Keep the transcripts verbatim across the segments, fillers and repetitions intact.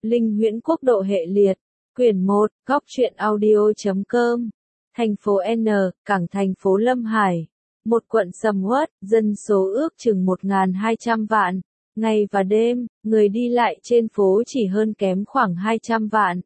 Linh Huyễn Quốc độ hệ liệt. Quyển một, góc truyện audio.com. Thành phố N, cảng thành phố Lâm Hải. Một quận sầm uất, dân số ước chừng một nghìn hai trăm vạn. Ngày và đêm, người đi lại trên phố chỉ hơn kém khoảng hai trăm vạn.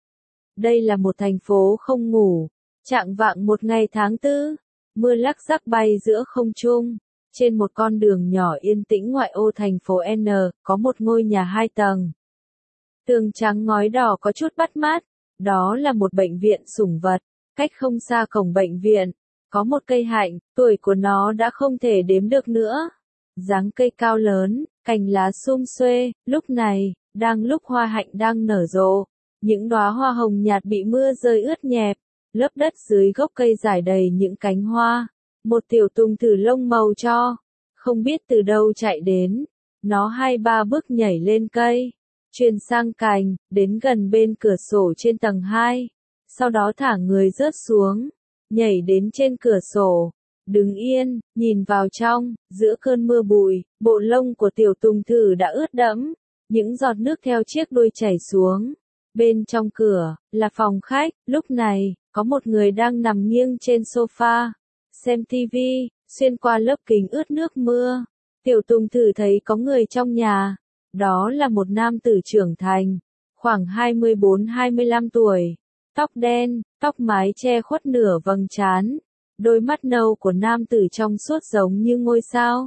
Đây là một thành phố không ngủ. Trạng vạng một ngày tháng tư, mưa lắc rắc bay giữa không trung. Trên một con đường nhỏ yên tĩnh ngoại ô thành phố N, có một ngôi nhà hai tầng. Tường trắng ngói đỏ có chút bắt mắt. Đó là một bệnh viện sủng vật. Cách không xa cổng bệnh viện, có một cây hạnh, tuổi của nó đã không thể đếm được nữa. Dáng cây cao lớn, cành lá sum xuê, lúc này, đang lúc hoa hạnh đang nở rộ. Những đóa hoa hồng nhạt bị mưa rơi ướt nhẹp, lớp đất dưới gốc cây rải đầy những cánh hoa. Một tiểu tùng thử lông màu cho, không biết từ đâu chạy đến. Nó hai ba bước nhảy lên cây, truyền sang cành, đến gần bên cửa sổ trên tầng hai. Sau đó thả người rớt xuống, nhảy đến trên cửa sổ, đứng yên, nhìn vào trong, giữa cơn mưa bụi, bộ lông của tiểu tùng thử đã ướt đẫm, những giọt nước theo chiếc đuôi chảy xuống. Bên trong cửa, là phòng khách, lúc này, có một người đang nằm nghiêng trên sofa, xem tivi, xuyên qua lớp kính ướt nước mưa. Tiểu tùng thử thấy có người trong nhà, đó là một nam tử trưởng thành, khoảng hai mươi bốn hai mươi lăm tuổi. Tóc đen, tóc mái che khuất nửa vầng trán, đôi mắt nâu của nam tử trong suốt giống như ngôi sao.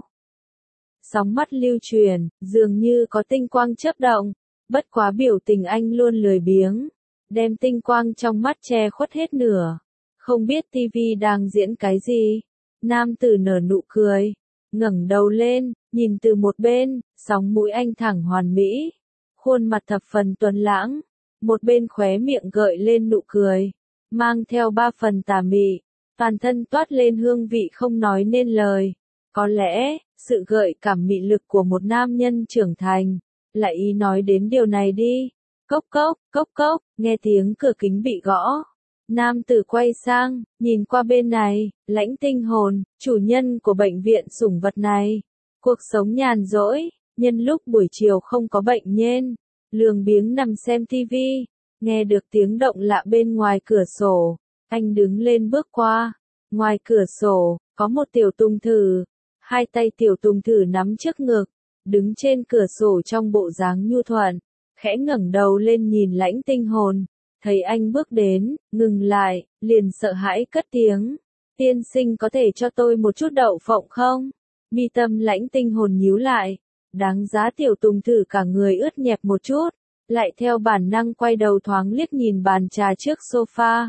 Sóng mắt lưu truyền, dường như có tinh quang chớp động, bất quá biểu tình anh luôn lười biếng, đem tinh quang trong mắt che khuất hết nửa. Không biết tivi đang diễn cái gì. Nam tử nở nụ cười, ngẩng đầu lên, nhìn từ một bên, sóng mũi anh thẳng hoàn mỹ, khuôn mặt thập phần tuấn lãng. Một bên khóe miệng gợi lên nụ cười, mang theo ba phần tà mị, toàn thân toát lên hương vị không nói nên lời. Có lẽ, sự gợi cảm mị lực của một nam nhân trưởng thành, là ý nói đến điều này đi. Cốc cốc, cốc cốc, nghe tiếng cửa kính bị gõ. Nam tử quay sang, nhìn qua bên này, Lãnh Tinh Hồn, chủ nhân của bệnh viện sủng vật này. Cuộc sống nhàn rỗi, nhân lúc buổi chiều không có bệnh nhân, lười biếng nằm xem tivi, nghe được tiếng động lạ bên ngoài cửa sổ. Anh đứng lên bước qua. Ngoài cửa sổ, có một tiểu tùng thử. Hai tay tiểu tùng thử nắm trước ngực, đứng trên cửa sổ trong bộ dáng nhu thuận, khẽ ngẩng đầu lên nhìn Lãnh Tinh Hồn. Thấy anh bước đến, ngừng lại, liền sợ hãi cất tiếng. Tiên sinh có thể cho tôi một chút đậu phộng không? Mi tâm Lãnh Tinh Hồn nhíu lại. Đáng giá tiểu tùng thử cả người ướt nhẹp một chút, lại theo bản năng quay đầu thoáng liếc nhìn bàn trà trước sofa.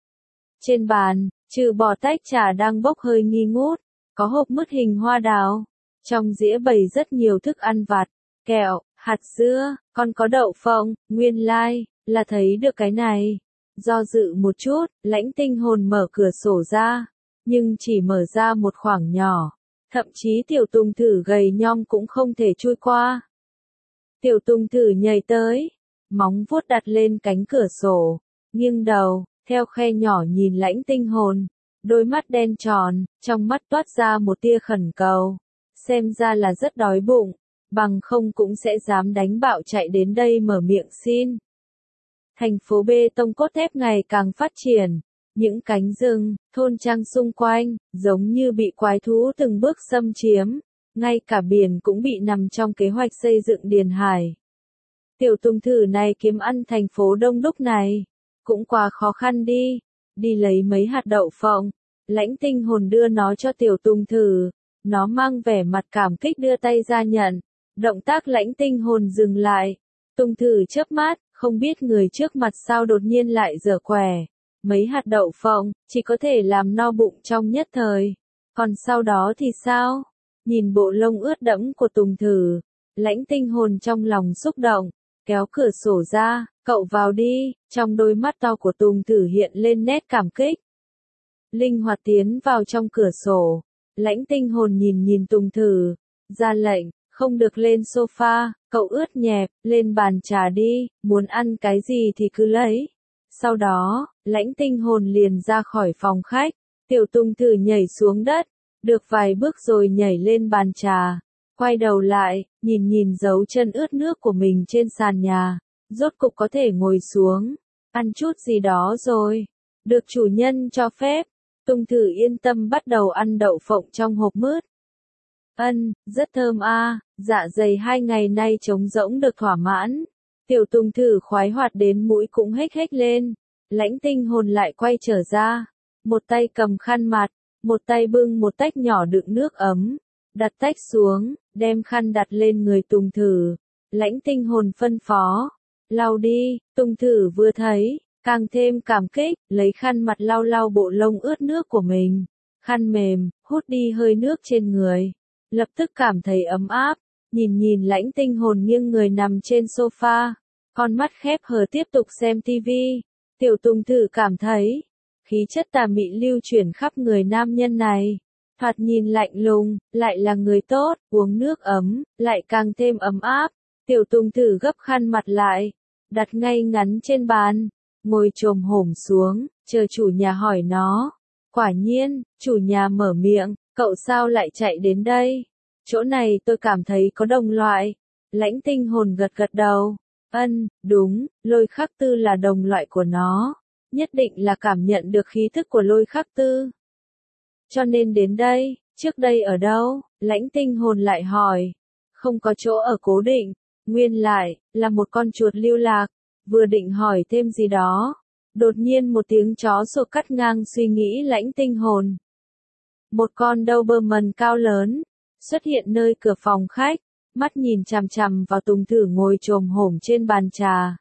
Trên bàn, trừ bỏ tách trà đang bốc hơi nghi ngút, có hộp mứt hình hoa đào. Trong dĩa bày rất nhiều thức ăn vặt, kẹo, hạt dưa, còn có đậu phộng. Nguyên lai, like, là thấy được cái này. Do dự một chút, Lãnh Tinh Hồn mở cửa sổ ra, nhưng chỉ mở ra một khoảng nhỏ. Thậm chí tiểu tùng thử gầy nhom cũng không thể chui qua. Tiểu tùng thử nhảy tới, móng vuốt đặt lên cánh cửa sổ, nghiêng đầu, theo khe nhỏ nhìn Lãnh Tinh Hồn. Đôi mắt đen tròn, trong mắt toát ra một tia khẩn cầu. Xem ra là rất đói bụng, bằng không cũng sẽ dám đánh bạo chạy đến đây mở miệng xin. Thành phố bê tông cốt thép ngày càng phát triển. Những cánh rừng, thôn trang xung quanh, giống như bị quái thú từng bước xâm chiếm. Ngay cả biển cũng bị nằm trong kế hoạch xây dựng điền hải. Tiểu tùng thử này kiếm ăn thành phố đông đúc này, cũng quá khó khăn đi. Đi lấy mấy hạt đậu phộng, Lãnh Tinh Hồn đưa nó cho tiểu tùng thử. Nó mang vẻ mặt cảm kích đưa tay ra nhận. Động tác Lãnh Tinh Hồn dừng lại. Tùng thử chớp mắt, không biết người trước mặt sao đột nhiên lại dở quẻ. Mấy hạt đậu phộng, chỉ có thể làm no bụng trong nhất thời. Còn sau đó thì sao? Nhìn bộ lông ướt đẫm của tùng thử, Lãnh Tinh Hồn trong lòng xúc động, kéo cửa sổ ra, cậu vào đi. Trong đôi mắt to của tùng thử hiện lên nét cảm kích. Linh hoạt tiến vào trong cửa sổ, Lãnh Tinh Hồn nhìn nhìn tùng thử, ra lệnh, không được lên sofa, cậu ướt nhẹp, lên bàn trà đi, muốn ăn cái gì thì cứ lấy. Sau đó, Lãnh Tinh Hồn liền ra khỏi phòng khách, tiểu tùng thử nhảy xuống đất, được vài bước rồi nhảy lên bàn trà, quay đầu lại, nhìn nhìn dấu chân ướt nước của mình trên sàn nhà, rốt cục có thể ngồi xuống, ăn chút gì đó rồi. Được chủ nhân cho phép, Tùng Thử yên tâm bắt đầu ăn đậu phộng trong hộp mứt. Ân, rất thơm a, dạ dày hai ngày nay trống rỗng được thỏa mãn. Tiểu Tùng Thử khoái hoạt đến mũi cũng hếch hếch lên. Lãnh Tinh Hồn lại quay trở ra, một tay cầm khăn mặt, một tay bưng một tách nhỏ đựng nước ấm, đặt tách xuống, đem khăn đặt lên người Tùng Thử. Lãnh Tinh Hồn phân phó, lau đi. Tùng Thử vừa thấy, càng thêm cảm kích, lấy khăn mặt lau lau bộ lông ướt nước của mình. Khăn mềm, hút đi hơi nước trên người, lập tức cảm thấy ấm áp. Nhìn nhìn Lãnh Tinh Hồn nghiêng người nằm trên sofa, con mắt khép hờ tiếp tục xem tivi. Tiểu Tùng Thử cảm thấy, khí chất tà mị lưu chuyển khắp người nam nhân này. Thoạt nhìn lạnh lùng, lại là người tốt, uống nước ấm, lại càng thêm ấm áp. Tiểu Tùng Thử gấp khăn mặt lại, đặt ngay ngắn trên bàn, ngồi chồm hổm xuống, chờ chủ nhà hỏi nó. Quả nhiên, chủ nhà mở miệng, cậu sao lại chạy đến đây? Chỗ này tôi cảm thấy có đồng loại. Lãnh Tinh Hồn gật gật đầu. Ân, đúng, Lôi Khắc Tư là đồng loại của nó. Nhất định là cảm nhận được khí thức của Lôi Khắc Tư. Cho nên đến đây, trước đây ở đâu? Lãnh Tinh Hồn lại hỏi. Không có chỗ ở cố định, nguyên lại, là một con chuột lưu lạc. Vừa định hỏi thêm gì đó, đột nhiên một tiếng chó sủa cắt ngang suy nghĩ Lãnh Tinh Hồn. Một con Doberman cao lớn xuất hiện nơi cửa phòng khách, mắt nhìn chằm chằm vào Tùng Thử ngồi chồm hổm trên bàn trà.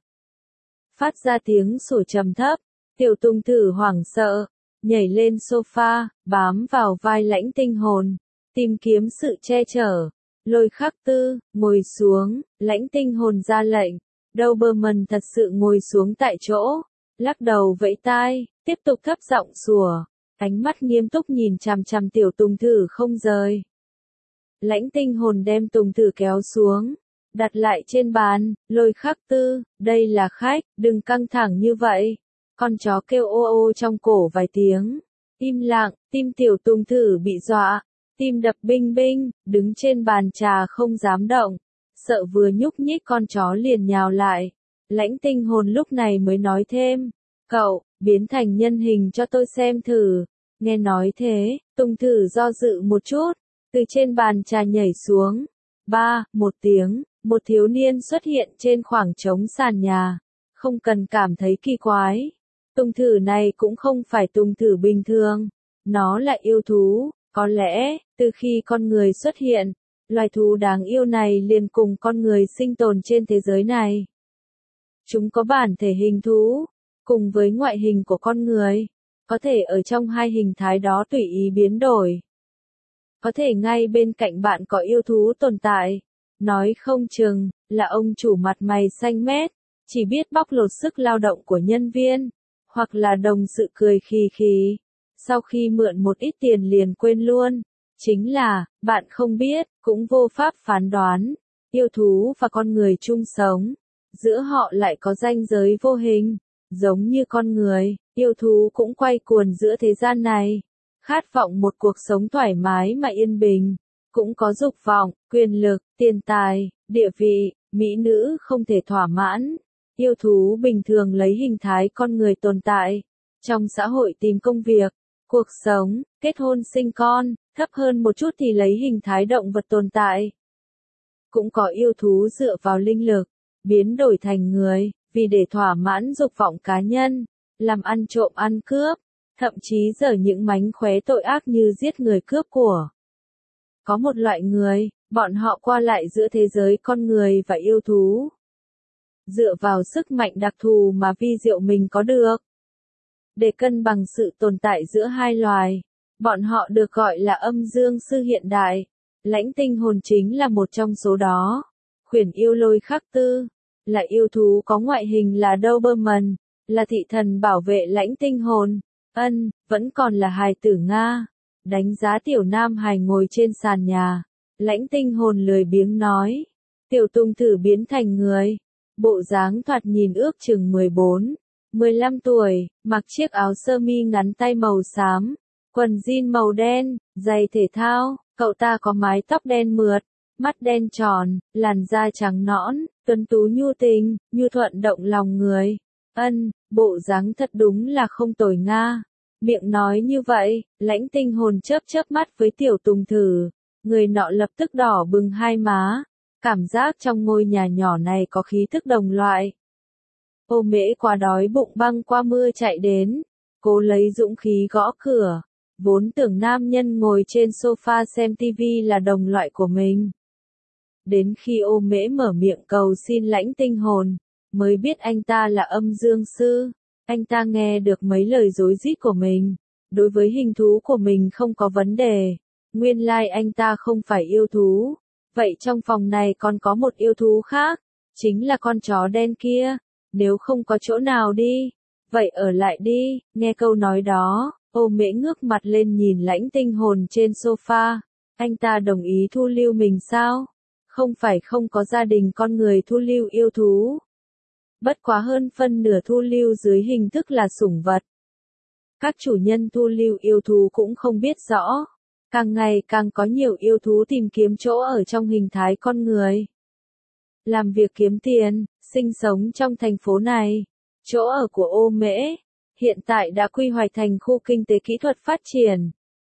Phát ra tiếng sủa trầm thấp, Tiểu Tùng Thử hoảng sợ, nhảy lên sofa, bám vào vai Lãnh Tinh Hồn, tìm kiếm sự che chở. Lôi Khắc Tư, ngồi xuống. Lãnh Tinh Hồn ra lệnh. Doberman thật sự ngồi xuống tại chỗ, lắc đầu vẫy tai, tiếp tục thấp giọng sủa, ánh mắt nghiêm túc nhìn chằm chằm Tiểu Tùng Thử không rời. Lãnh Tinh Hồn đem Tùng Thử kéo xuống, đặt lại trên bàn. Lôi Khắc Tư, đây là khách, đừng căng thẳng như vậy. Con chó kêu ô ô trong cổ vài tiếng. Im lặng, tim Tiểu Tùng Thử bị dọa, tim đập binh binh, đứng trên bàn trà không dám động, sợ vừa nhúc nhích con chó liền nhào lại. Lãnh Tinh Hồn lúc này mới nói thêm, cậu, biến thành nhân hình cho tôi xem thử. Nghe nói thế, Tùng Thử do dự một chút, từ trên bàn trà nhảy xuống. Ba, một tiếng, một thiếu niên xuất hiện trên khoảng trống sàn nhà. Không cần cảm thấy kỳ quái. Tùng Thử này cũng không phải Tùng Thử bình thường. Nó là yêu thú. Có lẽ, từ khi con người xuất hiện, loài thú đáng yêu này liền cùng con người sinh tồn trên thế giới này. Chúng có bản thể hình thú, cùng với ngoại hình của con người, có thể ở trong hai hình thái đó tùy ý biến đổi. Có thể ngay bên cạnh bạn có yêu thú tồn tại, nói không chừng, là ông chủ mặt mày xanh mét, chỉ biết bóc lột sức lao động của nhân viên, hoặc là đồng sự cười khì khì, sau khi mượn một ít tiền liền quên luôn. Chính là, bạn không biết, cũng vô pháp phán đoán, yêu thú và con người chung sống, giữa họ lại có ranh giới vô hình, giống như con người, yêu thú cũng quay cuồng giữa thế gian này, khát vọng một cuộc sống thoải mái mà yên bình, cũng có dục vọng, quyền lực, tiền tài, địa vị, mỹ nữ không thể thỏa mãn. Yêu thú bình thường lấy hình thái con người tồn tại, trong xã hội tìm công việc, cuộc sống, kết hôn sinh con, thấp hơn một chút thì lấy hình thái động vật tồn tại. Cũng có yêu thú dựa vào linh lực, biến đổi thành người, vì để thỏa mãn dục vọng cá nhân, làm ăn trộm ăn cướp, thậm chí dở những mánh khóe tội ác như giết người cướp của. Có một loại người, bọn họ qua lại giữa thế giới con người và yêu thú. Dựa vào sức mạnh đặc thù mà vi diệu mình có được. Để cân bằng sự tồn tại giữa hai loài, bọn họ được gọi là âm dương sư hiện đại. Lãnh Tinh Hồn chính là một trong số đó. Khuyển yêu Lôi Khắc Tư, là yêu thú có ngoại hình là Doberman, là thị thần bảo vệ Lãnh Tinh Hồn. Ân, vẫn còn là hài tử Nga. Đánh giá tiểu nam hài ngồi trên sàn nhà. Lãnh Tinh Hồn lười biếng nói. Tiểu Tùng Thử biến thành người. Bộ dáng thoạt nhìn ước chừng mười bốn, mười lăm tuổi, mặc chiếc áo sơ mi ngắn tay màu xám, quần jean màu đen, giày thể thao, cậu ta có mái tóc đen mượt, mắt đen tròn, làn da trắng nõn, tuấn tú nhu tình, nhu thuận động lòng người. Ân, bộ dáng thật đúng là không tồi nga. Miệng nói như vậy, Lãnh Tinh Hồn chớp chớp mắt với Tiểu Tùng Thử, người nọ lập tức đỏ bừng hai má, cảm giác trong ngôi nhà nhỏ này có khí thức đồng loại. Ô Mễ quá đói bụng băng qua mưa chạy đến, cố lấy dũng khí gõ cửa, vốn tưởng nam nhân ngồi trên sofa xem tivi là đồng loại của mình. Đến khi Ô Mễ mở miệng cầu xin Lãnh Tinh Hồn, mới biết anh ta là âm dương sư. Anh ta nghe được mấy lời dối rít của mình, đối với hình thú của mình không có vấn đề. Nguyên lai like anh ta không phải yêu thú. Vậy trong phòng này còn có một yêu thú khác, chính là con chó đen kia. Nếu không có chỗ nào đi, vậy ở lại đi. Nghe câu nói đó, Ô Mễ ngước mặt lên nhìn Lãnh Tinh Hồn trên sofa. Anh ta đồng ý thu lưu mình sao? Không phải không có gia đình con người thu lưu yêu thú. Bất quá hơn phân nửa thu lưu dưới hình thức là sủng vật. Các chủ nhân thu lưu yêu thú cũng không biết rõ. Càng ngày càng có nhiều yêu thú tìm kiếm chỗ ở trong hình thái con người. Làm việc kiếm tiền, sinh sống trong thành phố này. Chỗ ở của Ô Mễ, hiện tại đã quy hoạch thành khu kinh tế kỹ thuật phát triển.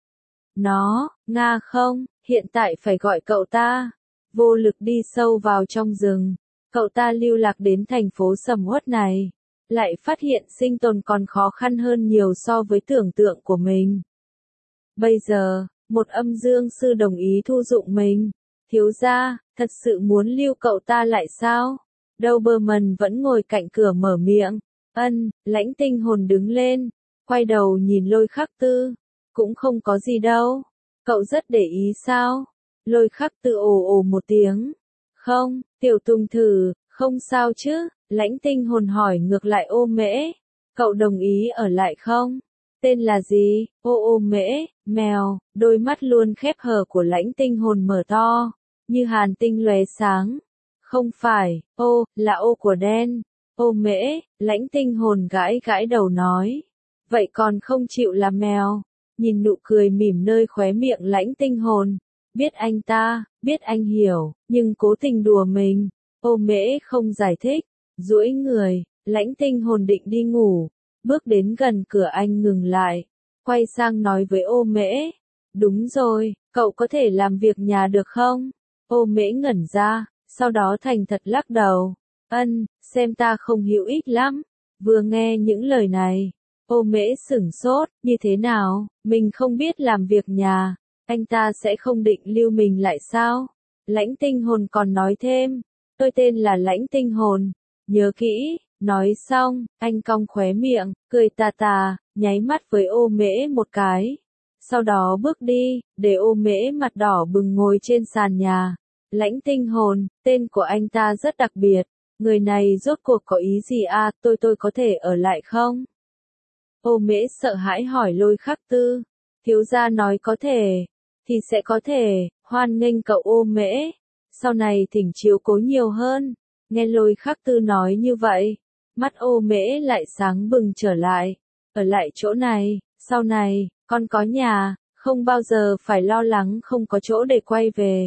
Nó, Nga không, hiện tại phải gọi cậu ta. Vô lực đi sâu vào trong rừng. Cậu ta lưu lạc đến thành phố sầm uất này, lại phát hiện sinh tồn còn khó khăn hơn nhiều so với tưởng tượng của mình. Bây giờ, một âm dương sư đồng ý thu dụng mình. Thiếu gia, thật sự muốn lưu cậu ta lại sao? Doberman vẫn ngồi cạnh cửa mở miệng. Ân, Lãnh Tinh Hồn đứng lên, quay đầu nhìn Lôi Khắc Tư. Cũng không có gì đâu. Cậu rất để ý sao? Lôi Khắc Tư ồ ồ một tiếng. Không, Tiểu Tùng Thử, không sao chứ? Lãnh Tinh Hồn hỏi ngược lại Ô Mễ. Cậu đồng ý ở lại không? Tên là gì? Ô Ô Mễ, mèo. Đôi mắt luôn khép hờ của Lãnh Tinh Hồn mở to, như hàn tinh lóe sáng. Không phải, ô, là ô của đen. Ô Mễ, Lãnh Tinh Hồn gãi gãi đầu nói. Vậy còn không chịu làm mèo? Nhìn nụ cười mỉm nơi khóe miệng Lãnh Tinh Hồn. Biết anh ta, biết anh hiểu, nhưng cố tình đùa mình. Ô Mễ không giải thích, duỗi người, Lãnh Tinh Hồn định đi ngủ, bước đến gần cửa anh ngừng lại, quay sang nói với Ô Mễ. Đúng rồi, cậu có thể làm việc nhà được không? Ô Mễ ngẩn ra, sau đó thành thật lắc đầu. Ân, xem ta không hữu ích lắm. Vừa nghe những lời này, Ô Mễ sửng sốt, như thế nào, mình không biết làm việc nhà. Anh ta sẽ không định lưu mình lại sao? Lãnh Tinh Hồn còn nói thêm. Tôi tên là Lãnh Tinh Hồn. Nhớ kỹ. Nói xong, anh cong khóe miệng, cười tà tà, nháy mắt với Ô Mễ một cái. Sau đó bước đi, để Ô Mễ mặt đỏ bừng ngồi trên sàn nhà. Lãnh Tinh Hồn, tên của anh ta rất đặc biệt. Người này rốt cuộc có ý gì à, tôi tôi có thể ở lại không? Ô Mễ sợ hãi hỏi Lôi Khắc Tư. Thiếu gia nói có thể. Thì sẽ có thể, hoan nghênh cậu Ô Mễ. Sau này thỉnh chiếu cố nhiều hơn. Nghe Lôi Khắc Tư nói như vậy, mắt Ô Mễ lại sáng bừng trở lại. Ở lại chỗ này, sau này, con có nhà, không bao giờ phải lo lắng không có chỗ để quay về.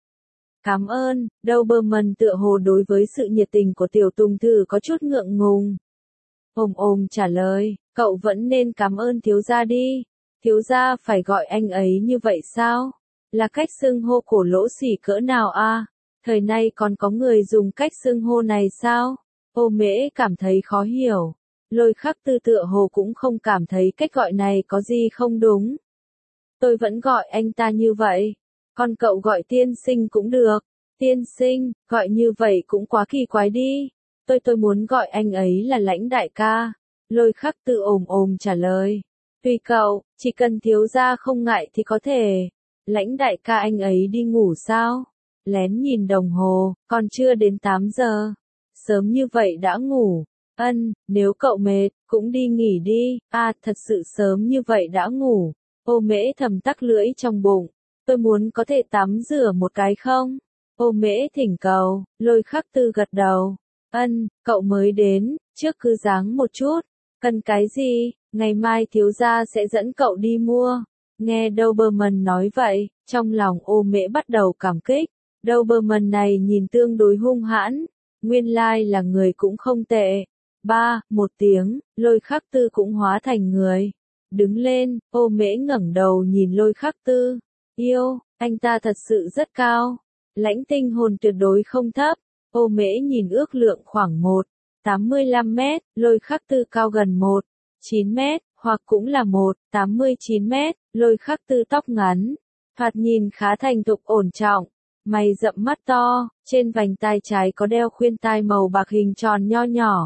Cảm ơn, Doberman tựa hồ đối với sự nhiệt tình của Tiểu Tùng Thử có chút ngượng ngùng. Ôm ôm trả lời, cậu vẫn nên cảm ơn thiếu gia đi. Thiếu gia phải gọi anh ấy như vậy sao? Là cách xưng hô cổ lỗ xỉ cỡ nào a? Thời nay còn có người dùng cách xưng hô này sao? Ô Mễ cảm thấy khó hiểu. Lôi Khắc Tư tựa hồ cũng không cảm thấy cách gọi này có gì không đúng. Tôi vẫn gọi anh ta như vậy. Còn cậu gọi tiên sinh cũng được. Tiên sinh, gọi như vậy cũng quá kỳ quái đi. Tôi tôi muốn gọi anh ấy là Lãnh đại ca. Lôi Khắc Tư ồm ồm trả lời. Tùy cậu, chỉ cần thiếu gia không ngại thì có thể. Lãnh đại ca anh ấy đi ngủ sao? Lén nhìn đồng hồ, còn chưa đến tám giờ. Sớm như vậy đã ngủ. Ân, nếu cậu mệt, cũng đi nghỉ đi. À, thật sự sớm như vậy đã ngủ. Ô Mễ thầm tắc lưỡi trong bụng. Tôi muốn có thể tắm rửa một cái không? Ô Mễ thỉnh cầu, Lôi Khắc Tư gật đầu. Ân, cậu mới đến, trước cứ dáng một chút. Cần cái gì, ngày mai thiếu gia sẽ dẫn cậu đi mua. Nghe Doberman nói vậy, trong lòng Ô Mễ bắt đầu cảm kích. Doberman này nhìn tương đối hung hãn, nguyên lai là người cũng không tệ. Ba, một tiếng, Lôi Khắc Tư cũng hóa thành người. Đứng lên, Ô Mễ ngẩng đầu nhìn Lôi Khắc Tư. Yêu, anh ta thật sự rất cao. Lãnh tinh hồn tuyệt đối không thấp. Ô Mễ nhìn ước lượng khoảng một phẩy tám mươi lăm mét, Lôi Khắc Tư cao gần một phẩy chín mét, hoặc cũng là một phẩy tám mươi chín mét, Lôi Khắc Tư tóc ngắn. Thoạt nhìn khá thành thục ổn trọng. Mày rậm mắt to, trên vành tai trái có đeo khuyên tai màu bạc hình tròn nho nhỏ.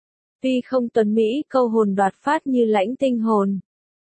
Tuy không tuấn mỹ câu hồn đoạt phát như lãnh tinh hồn.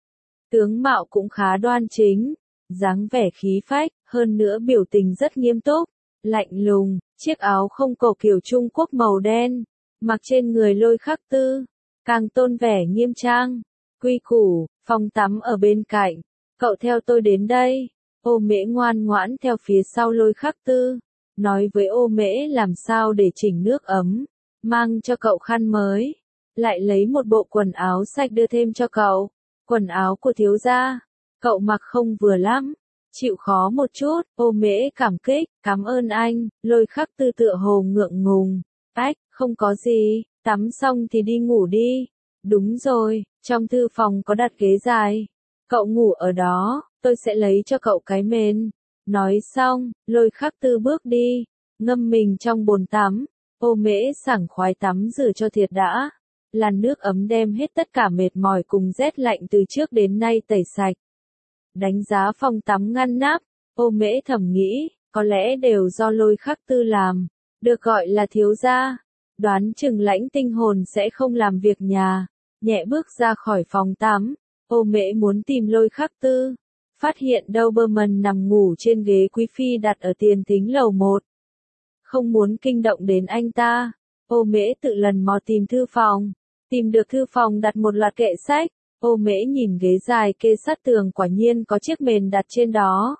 Tướng mạo cũng khá đoan chính, dáng vẻ khí phách, hơn nữa biểu tình rất nghiêm túc, lạnh lùng, chiếc áo không cổ kiểu Trung Quốc màu đen, mặc trên người Lôi Khắc Tư, càng tôn vẻ nghiêm trang, quy củ, phòng tắm ở bên cạnh, cậu theo tôi đến đây. Ô Mễ ngoan ngoãn theo phía sau Lôi Khắc Tư, nói với Ô Mễ làm sao để chỉnh nước ấm, mang cho cậu khăn mới, lại lấy một bộ quần áo sạch đưa thêm cho cậu, quần áo của thiếu gia, cậu mặc không vừa lắm, chịu khó một chút. Ô Mễ cảm kích, cảm ơn anh. Lôi Khắc Tư tựa hồ ngượng ngùng, ách, không có gì, tắm xong thì đi ngủ đi. Đúng rồi, trong thư phòng có đặt ghế dài, cậu ngủ ở đó. Tôi sẽ lấy cho cậu cái mền. Nói xong, Lôi Khắc Tư bước đi, ngâm mình trong bồn tắm. Ô Mễ sảng khoái tắm rửa cho thiệt đã. Làn nước ấm đem hết tất cả mệt mỏi cùng rét lạnh từ trước đến nay tẩy sạch. Đánh giá phòng tắm ngăn nắp, Ô Mễ thầm nghĩ, có lẽ đều do Lôi Khắc Tư làm. Được gọi là thiếu gia, đoán chừng lãnh tinh hồn sẽ không làm việc nhà. Nhẹ bước ra khỏi phòng tắm, Ô Mễ muốn tìm Lôi Khắc Tư. Phát hiện Doberman nằm ngủ trên ghế quý phi đặt ở tiền thính lầu một. Không muốn kinh động đến anh ta, Ô Mễ tự lần mò tìm thư phòng. Tìm được thư phòng đặt một loạt kệ sách, Ô Mễ nhìn ghế dài kê sát tường quả nhiên có chiếc mền đặt trên đó.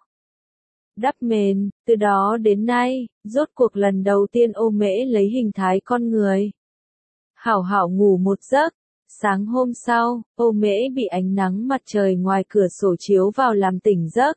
Đắp mền, từ đó đến nay, rốt cuộc lần đầu tiên Ô Mễ lấy hình thái con người. Hảo hảo ngủ một giấc. Sáng hôm sau, Ô Mễ bị ánh nắng mặt trời ngoài cửa sổ chiếu vào làm tỉnh giấc.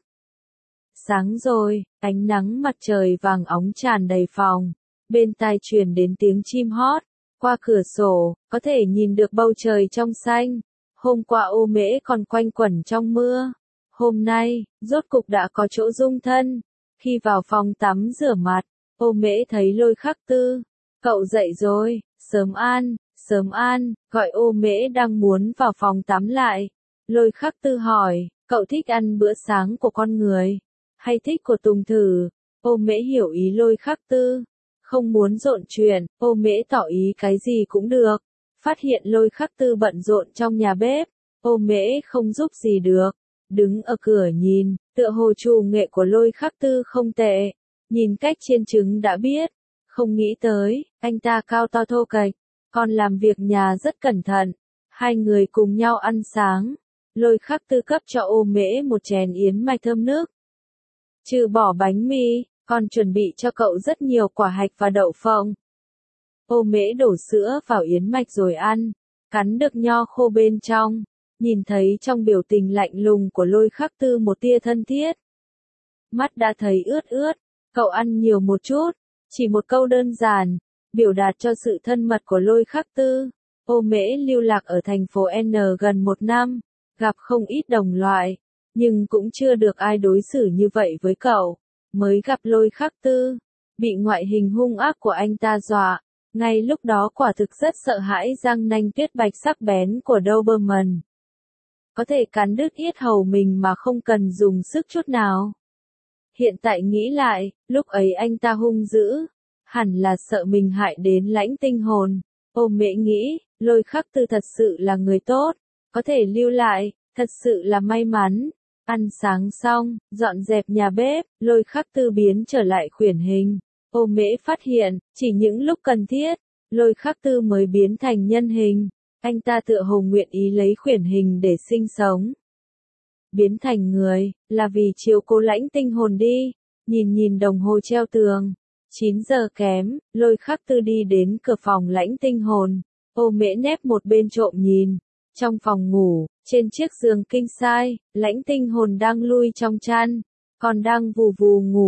Sáng rồi, ánh nắng mặt trời vàng óng tràn đầy phòng. Bên tai truyền đến tiếng chim hót. Qua cửa sổ, có thể nhìn được bầu trời trong xanh. Hôm qua Ô Mễ còn quanh quẩn trong mưa. Hôm nay, rốt cục đã có chỗ dung thân. Khi vào phòng tắm rửa mặt, Ô Mễ thấy Lôi Khắc Tư. Cậu dậy rồi, sớm an. Sớm an, gọi Ô Mễ đang muốn vào phòng tắm lại. Lôi Khắc Tư hỏi, cậu thích ăn bữa sáng của con người, hay thích của Tùng Thử? Ô Mễ hiểu ý Lôi Khắc Tư, không muốn rộn chuyện, Ô Mễ tỏ ý cái gì cũng được. Phát hiện Lôi Khắc Tư bận rộn trong nhà bếp, Ô Mễ không giúp gì được. Đứng ở cửa nhìn, tựa hồ trù nghệ của Lôi Khắc Tư không tệ. Nhìn cách chiên trứng đã biết, không nghĩ tới, anh ta cao to thô kệch. Còn làm việc nhà rất cẩn thận. Hai người cùng nhau ăn sáng. Lôi Khắc Tư cấp cho Ô Mễ một chén yến mạch thơm nước. Trừ bỏ bánh mì, còn chuẩn bị cho cậu rất nhiều quả hạch và đậu phộng. Ô Mễ đổ sữa vào yến mạch rồi ăn. Cắn được nho khô bên trong. Nhìn thấy trong biểu tình lạnh lùng của Lôi Khắc Tư một tia thân thiết. Mắt đã thấy ướt ướt. Cậu ăn nhiều một chút. Chỉ một câu đơn giản. Biểu đạt cho sự thân mật của Lôi Khắc Tư. Ô Mễ lưu lạc ở thành phố N gần một năm, gặp không ít đồng loại, nhưng cũng chưa được ai đối xử như vậy với cậu. Mới gặp Lôi Khắc Tư, bị ngoại hình hung ác của anh ta dọa, ngay lúc đó quả thực rất sợ hãi răng nanh tuyết bạch sắc bén của Doberman. Có thể cắn đứt yết hầu mình mà không cần dùng sức chút nào. Hiện tại nghĩ lại, lúc ấy anh ta hung dữ. Hẳn là sợ mình hại đến lãnh tinh hồn. Ô Mễ nghĩ, Lôi Khắc Tư thật sự là người tốt, có thể lưu lại, thật sự là may mắn. Ăn sáng xong, dọn dẹp nhà bếp, Lôi Khắc Tư biến trở lại khuyển hình. Ô Mễ phát hiện, chỉ những lúc cần thiết, Lôi Khắc Tư mới biến thành nhân hình. Anh ta tựa hồ nguyện ý lấy khuyển hình để sinh sống. Biến thành người, là vì chiếu cố lãnh tinh hồn đi. Nhìn nhìn đồng hồ treo tường. chín giờ kém, Lôi Khắc Tư đi đến cửa phòng lãnh tinh hồn. Ô Mễ nép một bên trộm nhìn. Trong phòng ngủ, trên chiếc giường king size, lãnh tinh hồn đang lui trong chăn. Còn đang vù vù ngủ.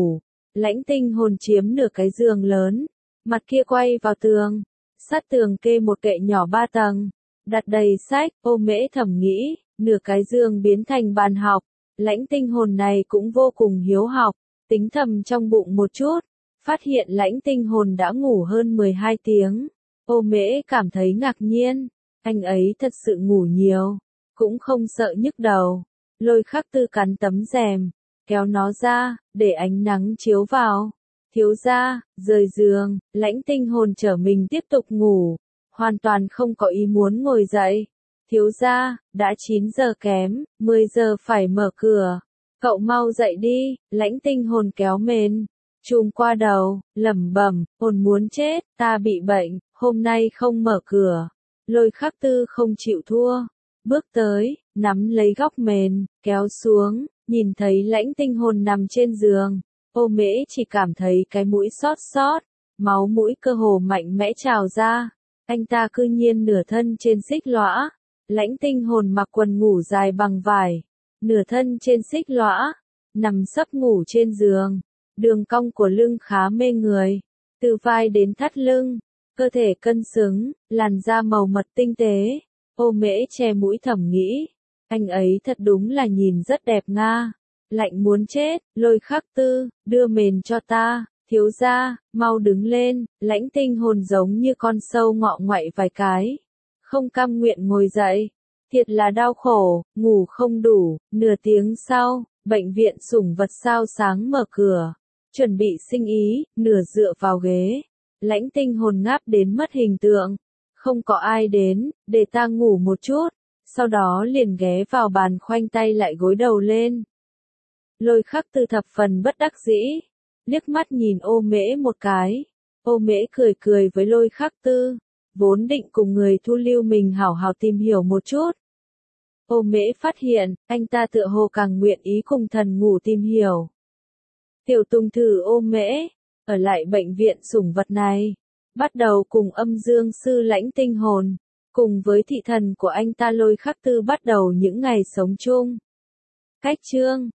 Lãnh Tinh Hồn chiếm nửa cái giường lớn, mặt kia quay vào tường, sát tường kê một kệ nhỏ ba tầng, đặt đầy sách. Ô Mễ thầm nghĩ, nửa cái giường biến thành bàn học, Lãnh Tinh Hồn này cũng vô cùng hiếu học, tính thầm trong bụng một chút, phát hiện Lãnh Tinh Hồn đã ngủ hơn mười hai tiếng. Ô Mễ cảm thấy ngạc nhiên, anh ấy thật sự ngủ nhiều, cũng không sợ nhức đầu. Lôi Khắc Tư cắn tấm rèm, kéo nó ra, để ánh nắng chiếu vào. Thiếu gia, rời giường, Lãnh Tinh Hồn trở mình tiếp tục ngủ, hoàn toàn không có ý muốn ngồi dậy. Thiếu gia, đã chín giờ kém, mười giờ phải mở cửa. Cậu mau dậy đi. Lãnh Tinh Hồn kéo mền, chùm qua đầu, lẩm bẩm, hồn muốn chết, ta bị bệnh, hôm nay không mở cửa. Lôi Khắc Tư không chịu thua, bước tới, nắm lấy góc mền, kéo xuống, nhìn thấy Lãnh Tinh Hồn nằm trên giường. Ô Mễ chỉ cảm thấy cái mũi xót xót, máu mũi cơ hồ mạnh mẽ trào ra. Anh ta cư nhiên nửa thân trên xích lõa. Lãnh Tinh Hồn mặc quần ngủ dài bằng vải, nửa thân trên xích lõa, nằm sấp ngủ trên giường. Đường cong của lưng khá mê người, từ vai đến thắt lưng, cơ thể cân xứng, làn da màu mật tinh tế. Ô Mễ che mũi thầm nghĩ, anh ấy thật đúng là nhìn rất đẹp nga. Lạnh muốn chết. Lôi Khắc Tư, đưa mền cho ta. Thiếu gia, mau đứng lên. Lãnh Tinh Hồn giống như con sâu ngọ ngoại vài cái, không cam nguyện ngồi dậy. Thiệt là đau khổ, ngủ không đủ. Nửa tiếng sau, bệnh viện sủng vật sao sáng mở cửa, chuẩn bị sinh ý, nửa dựa vào ghế. Lãnh Tinh Hồn ngáp đến mất hình tượng. Không có ai đến, để ta ngủ một chút. Sau đó liền ghé vào bàn khoanh tay lại gối đầu lên. Lôi Khắc Tư thập phần bất đắc dĩ, liếc mắt nhìn Ô Mễ một cái. Ô Mễ cười cười với Lôi Khắc Tư, vốn định cùng người thu lưu mình hảo hảo tìm hiểu một chút. Ô Mễ phát hiện, anh ta tựa hồ càng nguyện ý cùng thần ngủ tìm hiểu. Tiểu Tùng thử Ô Mễ, ở lại bệnh viện sủng vật này, bắt đầu cùng âm dương sư Lãnh Tinh Hồn, cùng với thị thần của anh ta Lôi Khắc Tư bắt đầu những ngày sống chung. Cách chương